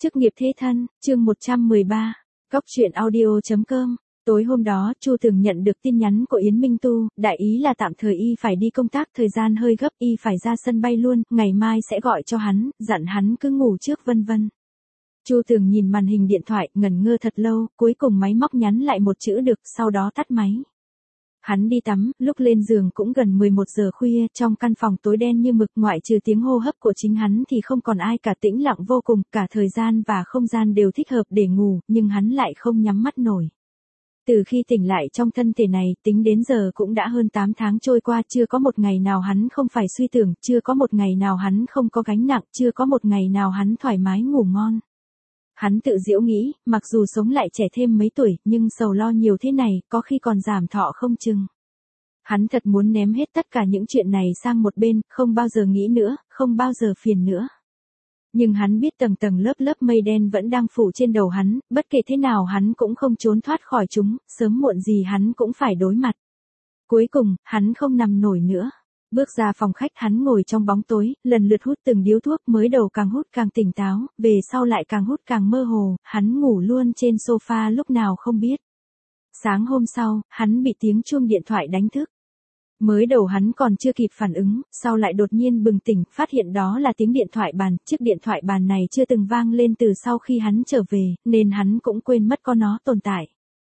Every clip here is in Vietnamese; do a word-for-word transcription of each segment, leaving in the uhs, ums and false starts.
Chức nghiệp thế thân, chương một trăm mười ba, Góc truyện audio chấm com. Tối hôm đó, Chu Tường nhận được tin nhắn của Yến Minh Tu, đại ý là tạm thời y phải đi công tác, thời gian hơi gấp, y phải ra sân bay luôn, ngày mai sẽ gọi cho hắn, dặn hắn cứ ngủ trước vân vân. Chu Tường nhìn màn hình điện thoại, ngẩn ngơ thật lâu, cuối cùng máy móc nhắn lại một chữ được, sau đó tắt máy. Hắn đi tắm, lúc lên giường cũng gần mười một giờ khuya, trong căn phòng tối đen như mực, ngoại trừ tiếng hô hấp của chính hắn thì không còn ai cả, tĩnh lặng vô cùng, cả thời gian và không gian đều thích hợp để ngủ, nhưng hắn lại không nhắm mắt nổi. Từ khi tỉnh lại trong thân thể này, tính đến giờ cũng đã hơn tám tháng trôi qua, chưa có một ngày nào hắn không phải suy tưởng, chưa có một ngày nào hắn không có gánh nặng, chưa có một ngày nào hắn thoải mái ngủ ngon. Hắn tự giễu nghĩ, mặc dù sống lại trẻ thêm mấy tuổi, nhưng sầu lo nhiều thế này, có khi còn giảm thọ không chừng. Hắn thật muốn ném hết tất cả những chuyện này sang một bên, không bao giờ nghĩ nữa, không bao giờ phiền nữa. Nhưng hắn biết tầng tầng lớp lớp mây đen vẫn đang phủ trên đầu hắn, bất kể thế nào hắn cũng không trốn thoát khỏi chúng, sớm muộn gì hắn cũng phải đối mặt. Cuối cùng, hắn không nằm nổi nữa. Bước ra phòng khách, hắn ngồi trong bóng tối, lần lượt hút từng điếu thuốc, mới đầu càng hút càng tỉnh táo, về sau lại càng hút càng mơ hồ, hắn ngủ luôn trên sofa lúc nào không biết. Sáng hôm sau, hắn bị tiếng chuông điện thoại đánh thức. Mới đầu hắn còn chưa kịp phản ứng, sau lại đột nhiên bừng tỉnh, phát hiện đó là tiếng điện thoại bàn, chiếc điện thoại bàn này chưa từng vang lên từ sau khi hắn trở về, nên hắn cũng quên mất có nó tồn tại.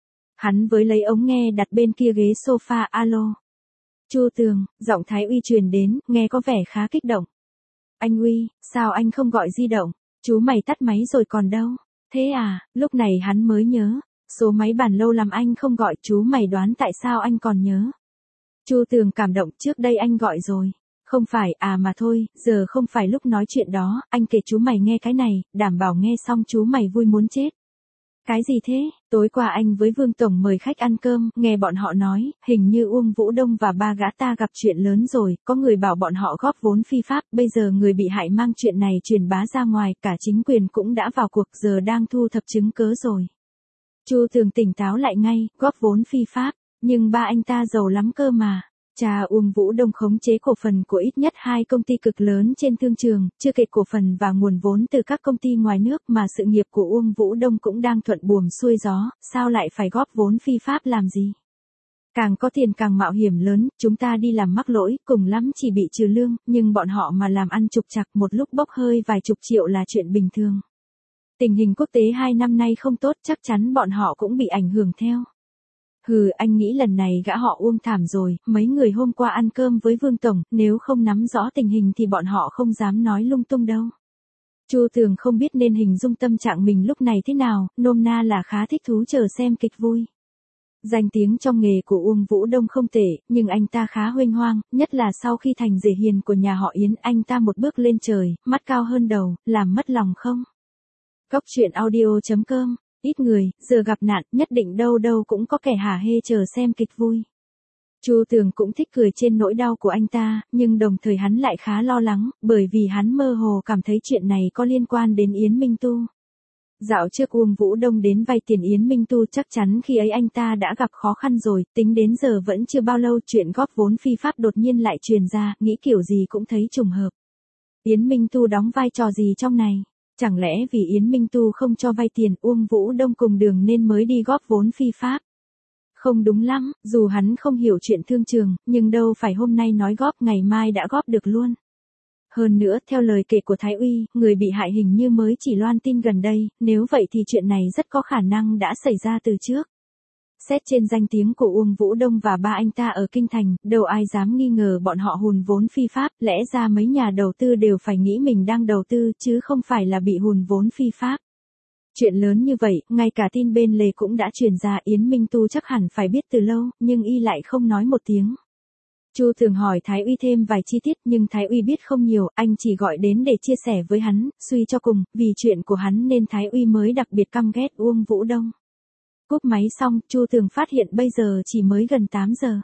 Hắn với lấy ống nghe đặt bên kia ghế sofa, alo. Chu Tường, giọng Thái Uy truyền đến, nghe có vẻ khá kích động. Anh Uy, sao anh không gọi di động? Chú mày tắt máy rồi còn đâu? Thế à, lúc này hắn mới nhớ. Số máy bàn lâu lắm anh không gọi, chú mày đoán tại sao anh còn nhớ? Chu Tường cảm động, trước đây anh gọi rồi. Không phải, à mà thôi, giờ không phải lúc nói chuyện đó, anh kể chú mày nghe cái này, đảm bảo nghe xong chú mày vui muốn chết. Cái gì thế? Tối qua anh với Vương Tổng mời khách ăn cơm, nghe bọn họ nói, hình như Uông Vũ Đông và ba gã ta gặp chuyện lớn rồi, có người bảo bọn họ góp vốn phi pháp, bây giờ người bị hại mang chuyện này truyền bá ra ngoài, cả chính quyền cũng đã vào cuộc, giờ đang thu thập chứng cớ rồi. Chu Tường tỉnh táo lại ngay, góp vốn phi pháp, nhưng ba anh ta giàu lắm cơ mà. Cha Uông Vũ Đông khống chế cổ phần của ít nhất hai công ty cực lớn trên thương trường, chưa kể cổ phần và nguồn vốn từ các công ty ngoài nước, mà sự nghiệp của Uông Vũ Đông cũng đang thuận buồm xuôi gió, sao lại phải góp vốn phi pháp làm gì? Càng có tiền càng mạo hiểm lớn, chúng ta đi làm mắc lỗi, cùng lắm chỉ bị trừ lương, nhưng bọn họ mà làm ăn trục trặc, một lúc bốc hơi vài chục triệu là chuyện bình thường. Tình hình quốc tế hai năm nay không tốt, chắc chắn bọn họ cũng bị ảnh hưởng theo. Hừ, anh nghĩ lần này gã họ Uông thảm rồi, mấy người hôm qua ăn cơm với Vương Tổng, nếu không nắm rõ tình hình thì bọn họ không dám nói lung tung đâu. Chu Tường không biết nên hình dung tâm trạng mình lúc này thế nào, nôm na là khá thích thú chờ xem kịch vui. Danh tiếng trong nghề của Uông Vũ Đông không tệ, nhưng anh ta khá huênh hoang, nhất là sau khi thành rể hiền của nhà họ Yến, anh ta một bước lên trời, mắt cao hơn đầu, làm mất lòng không? Góc truyện audio chấm com. Ít người, giờ gặp nạn, nhất định đâu đâu cũng có kẻ hả hê chờ xem kịch vui. Chu Tường cũng thích cười trên nỗi đau của anh ta, nhưng đồng thời hắn lại khá lo lắng, bởi vì hắn mơ hồ cảm thấy chuyện này có liên quan đến Yến Minh Tu. Dạo trước Uông Vũ Đông đến vay tiền Yến Minh Tu, chắc chắn khi ấy anh ta đã gặp khó khăn rồi, tính đến giờ vẫn chưa bao lâu chuyện góp vốn phi pháp đột nhiên lại truyền ra, nghĩ kiểu gì cũng thấy trùng hợp. Yến Minh Tu đóng vai trò gì trong này? Chẳng lẽ vì Yến Minh Tu không cho vay tiền Uông Vũ Đông cùng đường nên mới đi góp vốn phi pháp? Không đúng lắm, dù hắn không hiểu chuyện thương trường, nhưng đâu phải hôm nay nói góp ngày mai đã góp được luôn. Hơn nữa, theo lời kể của Thái Uy, người bị hại hình như mới chỉ loan tin gần đây, nếu vậy thì chuyện này rất có khả năng đã xảy ra từ trước. Xét trên danh tiếng của Uông Vũ Đông và ba anh ta ở Kinh Thành, đâu ai dám nghi ngờ bọn họ hùn vốn phi pháp, lẽ ra mấy nhà đầu tư đều phải nghĩ mình đang đầu tư, chứ không phải là bị hùn vốn phi pháp. Chuyện lớn như vậy, ngay cả tin bên lề cũng đã truyền ra, Yến Minh Tu chắc hẳn phải biết từ lâu, nhưng y lại không nói một tiếng. Chu Tường hỏi Thái Uy thêm vài chi tiết, nhưng Thái Uy biết không nhiều, anh chỉ gọi đến để chia sẻ với hắn, suy cho cùng, vì chuyện của hắn nên Thái Uy mới đặc biệt căm ghét Uông Vũ Đông. Cúp máy xong, Chu Tường phát hiện bây giờ chỉ mới gần tám giờ.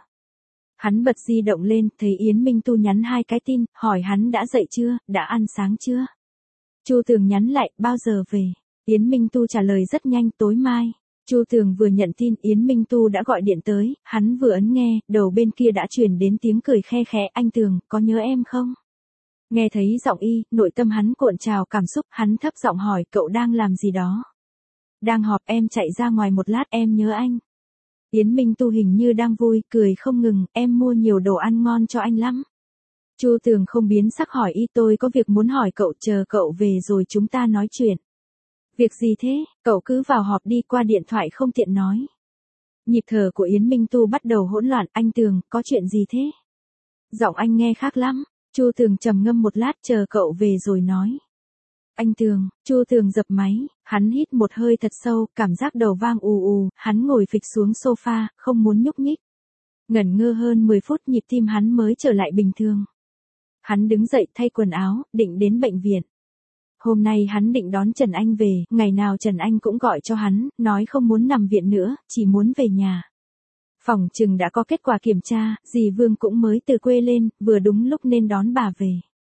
Hắn bật di động lên, thấy Yến Minh Tu nhắn hai cái tin, hỏi hắn đã dậy chưa, đã ăn sáng chưa. Chu Tường nhắn lại, bao giờ về. Yến Minh Tu trả lời rất nhanh, tối mai. Chu Tường vừa nhận tin, Yến Minh Tu đã gọi điện tới, hắn vừa ấn nghe, đầu bên kia đã truyền đến tiếng cười khe khẽ, anh Tường, có nhớ em không? Nghe thấy giọng y, nội tâm hắn cuộn trào cảm xúc, hắn thấp giọng hỏi cậu đang làm gì đó. Đang họp, em chạy ra ngoài một lát, em nhớ anh. Yến Minh Tu hình như đang vui, cười không ngừng, em mua nhiều đồ ăn ngon cho anh lắm. Chu Tường không biến sắc hỏi y, tôi có việc muốn hỏi cậu, chờ cậu về rồi chúng ta nói chuyện. Việc gì thế, cậu cứ vào họp đi, qua điện thoại không tiện nói. Nhịp thở của Yến Minh Tu bắt đầu hỗn loạn, anh Tường, có chuyện gì thế? Giọng anh nghe khác lắm. Chu Tường trầm ngâm một lát, chờ cậu về rồi nói. Anh Tường, Chu Tường dập máy, hắn hít một hơi thật sâu, cảm giác đầu vang ù ù, hắn ngồi phịch xuống sofa, không muốn nhúc nhích. Ngẩn ngơ hơn mười phút, nhịp tim hắn mới trở lại bình thường. Hắn đứng dậy thay quần áo, định đến bệnh viện. Hôm nay hắn định đón Trần Anh về, ngày nào Trần Anh cũng gọi cho hắn, nói không muốn nằm viện nữa, chỉ muốn về nhà. Phòng chừng đã có kết quả kiểm tra, dì Vương cũng mới từ quê lên, vừa đúng lúc nên đón bà về.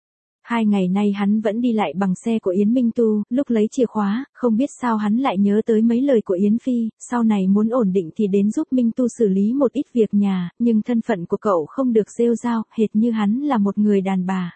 Hai ngày nay hắn vẫn đi lại bằng xe của Yến Minh Tu, lúc lấy chìa khóa, không biết sao hắn lại nhớ tới mấy lời của Yến Phi, sau này muốn ổn định thì đến giúp Minh Tu xử lý một ít việc nhà, nhưng thân phận của cậu không được rêu rao, hệt như hắn là một người đàn bà.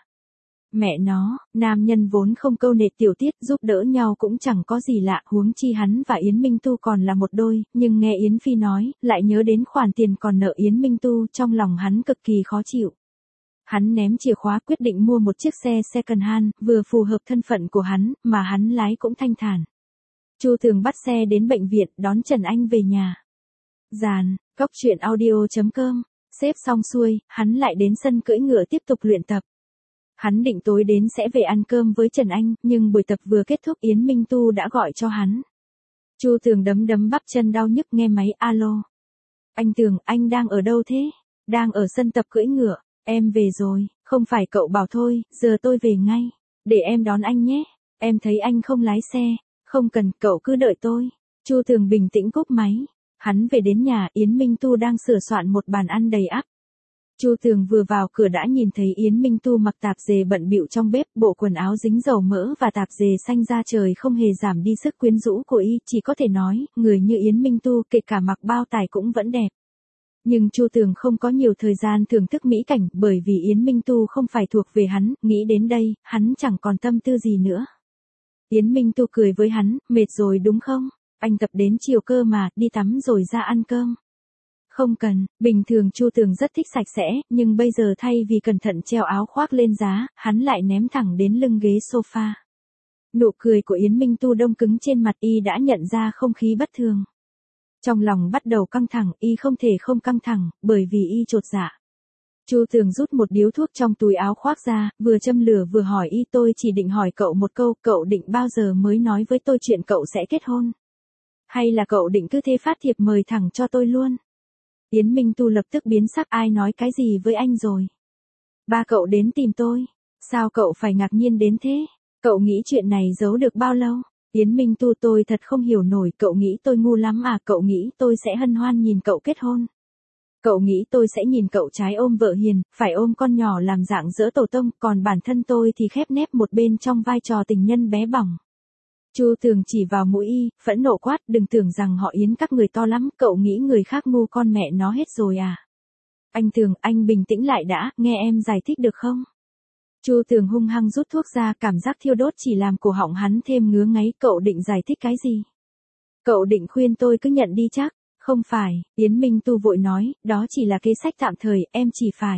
Mẹ nó, nam nhân vốn không câu nệ tiểu tiết, giúp đỡ nhau cũng chẳng có gì lạ, huống chi hắn và Yến Minh Tu còn là một đôi, nhưng nghe Yến Phi nói, lại nhớ đến khoản tiền còn nợ Yến Minh Tu, trong lòng hắn cực kỳ khó chịu. Hắn ném chìa khóa, quyết định mua một chiếc xe second hand, vừa phù hợp thân phận của hắn, mà hắn lái cũng thanh thản. Chu Tường bắt xe đến bệnh viện, đón Trần Anh về nhà. Dàn, góc truyện audio chấm com, xếp xong xuôi, hắn lại đến sân cưỡi ngựa tiếp tục luyện tập. Hắn định tối đến sẽ về ăn cơm với Trần Anh, nhưng buổi tập vừa kết thúc Yến Minh Tu đã gọi cho hắn. Chu Tường đấm đấm bắp chân đau nhức nghe máy, alo. Anh Tường, anh đang ở đâu thế? Đang ở sân tập cưỡi ngựa, em về rồi, không phải cậu bảo thôi, giờ tôi về ngay. Để em đón anh nhé, em thấy anh không lái xe, không cần, cậu cứ đợi tôi. Chu Tường bình tĩnh cúp máy. Hắn về đến nhà, Yến Minh Tu đang sửa soạn một bàn ăn đầy ắp. Chu Tường vừa vào cửa đã nhìn thấy Yến Minh Tu mặc tạp dề bận bịu trong bếp, bộ quần áo dính dầu mỡ và tạp dề xanh da trời không hề giảm đi sức quyến rũ của y, chỉ có thể nói, người như Yến Minh Tu kể cả mặc bao tải cũng vẫn đẹp. Nhưng Chu Tường không có nhiều thời gian thưởng thức mỹ cảnh, bởi vì Yến Minh Tu không phải thuộc về hắn, nghĩ đến đây, hắn chẳng còn tâm tư gì nữa. Yến Minh Tu cười với hắn, mệt rồi đúng không? Anh tập đến chiều cơ mà, đi tắm rồi ra ăn cơm. Không cần, bình thường Chu Tường rất thích sạch sẽ, nhưng bây giờ thay vì cẩn thận treo áo khoác lên giá, hắn lại ném thẳng đến lưng ghế sofa. Nụ cười của Yến Minh Tu đông cứng trên mặt, y đã nhận ra không khí bất thường. Trong lòng bắt đầu căng thẳng, y không thể không căng thẳng, bởi vì y chột dạ. Chu Tường rút một điếu thuốc trong túi áo khoác ra, vừa châm lửa vừa hỏi y, tôi chỉ định hỏi cậu một câu, cậu định bao giờ mới nói với tôi chuyện cậu sẽ kết hôn? Hay là cậu định cứ thế phát thiệp mời thẳng cho tôi luôn? Yến Minh Tu lập tức biến sắc, ai nói cái gì với anh rồi? Ba cậu đến tìm tôi. Sao cậu phải ngạc nhiên đến thế? Cậu nghĩ chuyện này giấu được bao lâu? Yến Minh Tu, tôi thật không hiểu nổi, cậu nghĩ tôi ngu lắm à? Cậu nghĩ tôi sẽ hân hoan nhìn cậu kết hôn? Cậu nghĩ tôi sẽ nhìn cậu trái ôm vợ hiền, phải ôm con nhỏ làm dạng dỡ tổ tông, còn bản thân tôi thì khép nép một bên trong vai trò tình nhân bé bỏng. Chu Tường chỉ vào mũi y, phẫn nộ quát, đừng tưởng rằng họ Yến các người to lắm, cậu nghĩ người khác ngu con mẹ nó hết rồi à? Anh Tường, anh bình tĩnh lại đã, nghe em giải thích được không? Chu Tường hung hăng rút thuốc ra, cảm giác thiêu đốt chỉ làm cổ họng hắn thêm ngứa ngáy, cậu định giải thích cái gì? Cậu định khuyên tôi cứ nhận đi chắc? Không phải, Yến Minh Tu vội nói, đó chỉ là kế sách tạm thời, em chỉ phải.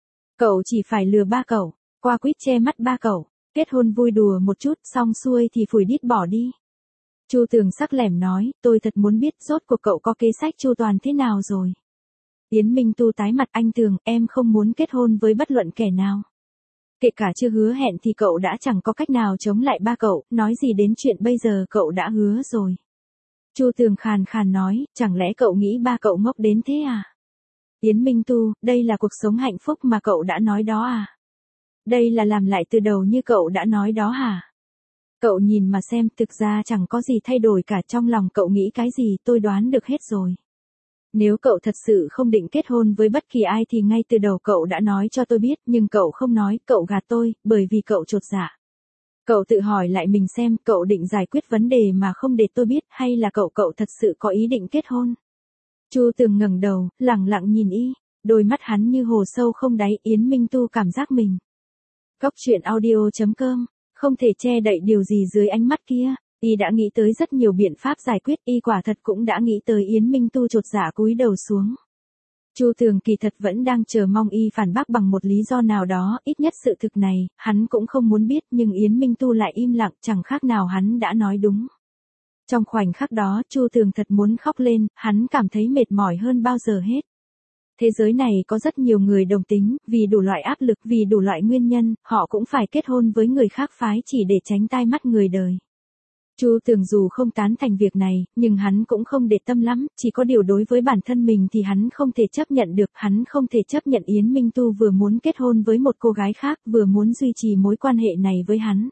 Cậu chỉ phải lừa ba cậu, qua quýt che mắt ba cậu. Kết hôn vui đùa một chút, xong xuôi thì phủi đít bỏ đi. Chu Tường sắc lẻm nói, tôi thật muốn biết rốt cuộc cậu có kế sách chu toàn thế nào rồi. Yến Minh Tu tái mặt, anh Tường, em không muốn kết hôn với bất luận kẻ nào. Kể cả chưa hứa hẹn thì cậu đã chẳng có cách nào chống lại ba cậu, nói gì đến chuyện bây giờ cậu đã hứa rồi. Chu Tường khàn khàn nói, chẳng lẽ cậu nghĩ ba cậu ngốc đến thế à? Yến Minh Tu, đây là cuộc sống hạnh phúc mà cậu đã nói đó à? Đây là làm lại từ đầu như cậu đã nói đó hả? Cậu nhìn mà xem, thực ra chẳng có gì thay đổi cả, trong lòng cậu nghĩ cái gì tôi đoán được hết rồi. Nếu cậu thật sự không định kết hôn với bất kỳ ai thì ngay từ đầu cậu đã nói cho tôi biết, nhưng cậu không nói, cậu gạt tôi, bởi vì cậu chột dạ. Cậu tự hỏi lại mình xem, cậu định giải quyết vấn đề mà không để tôi biết, hay là cậu cậu thật sự có ý định kết hôn? Chu Tường ngẩng đầu, lẳng lặng nhìn y, đôi mắt hắn như hồ sâu không đáy. Yến Minh Tu cảm giác mình Cóc truyện audio chấm com, không thể che đậy điều gì dưới ánh mắt kia, y đã nghĩ tới rất nhiều biện pháp giải quyết, y quả thật cũng đã nghĩ tới Yến Minh Tu chột dạ cúi đầu xuống. Chu Tường kỳ thật vẫn đang chờ mong y phản bác bằng một lý do nào đó, ít nhất sự thực này, hắn cũng không muốn biết, nhưng Yến Minh Tu lại im lặng, chẳng khác nào hắn đã nói đúng. Trong khoảnh khắc đó, Chu Tường thật muốn khóc lên, hắn cảm thấy mệt mỏi hơn bao giờ hết. Thế giới này có rất nhiều người đồng tính, vì đủ loại áp lực, vì đủ loại nguyên nhân, họ cũng phải kết hôn với người khác phái chỉ để tránh tai mắt người đời. Chu Tường dù không tán thành việc này, nhưng hắn cũng không để tâm lắm, chỉ có điều đối với bản thân mình thì hắn không thể chấp nhận được, hắn không thể chấp nhận Yến Minh Tu vừa muốn kết hôn với một cô gái khác, vừa muốn duy trì mối quan hệ này với hắn.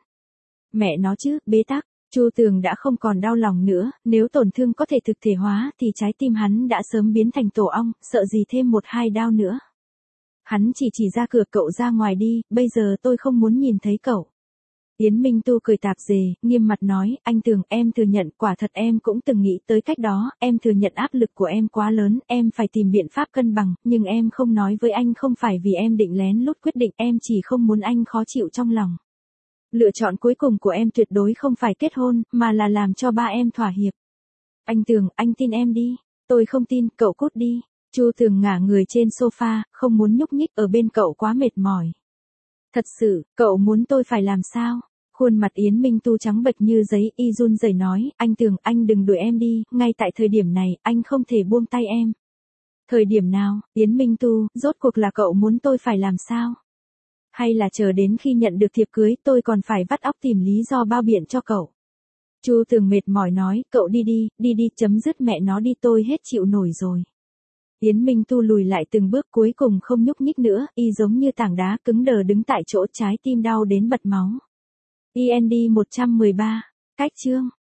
Mẹ nó chứ, bế tắc, Chu Tường đã không còn đau lòng nữa, nếu tổn thương có thể thực thể hóa thì trái tim hắn đã sớm biến thành tổ ong, sợ gì thêm một hai đau nữa. Hắn chỉ chỉ ra cửa, cậu ra ngoài đi, bây giờ tôi không muốn nhìn thấy cậu. Yến Minh Tu cười tạp dề, nghiêm mặt nói, anh Tường, em thừa nhận, quả thật em cũng từng nghĩ tới cách đó, em thừa nhận áp lực của em quá lớn, em phải tìm biện pháp cân bằng, nhưng em không nói với anh không phải vì em định lén lút quyết định, em chỉ không muốn anh khó chịu trong lòng. Lựa chọn cuối cùng của em tuyệt đối không phải kết hôn, mà là làm cho ba em thỏa hiệp. Anh Tường, anh tin em đi. Tôi không tin, cậu cút đi. Chu Tường ngả người trên sofa, không muốn nhúc nhích, ở bên cậu quá mệt mỏi. Thật sự, cậu muốn tôi phải làm sao? Khuôn mặt Yến Minh Tu trắng bệch như giấy, y run rẩy nói, anh Tường, anh đừng đuổi em đi, ngay tại thời điểm này, anh không thể buông tay em. Thời điểm nào, Yến Minh Tu, rốt cuộc là cậu muốn tôi phải làm sao? Hay là chờ đến khi nhận được thiệp cưới tôi còn phải vắt óc tìm lý do bao biện cho cậu? Chu Tường mệt mỏi nói, cậu đi đi, đi đi, chấm dứt mẹ nó đi, tôi hết chịu nổi rồi. Yến Minh Tu lùi lại từng bước, cuối cùng không nhúc nhích nữa, y giống như tảng đá cứng đờ đứng tại chỗ, trái tim đau đến bật máu. i en đê một trăm mười ba, cách chương.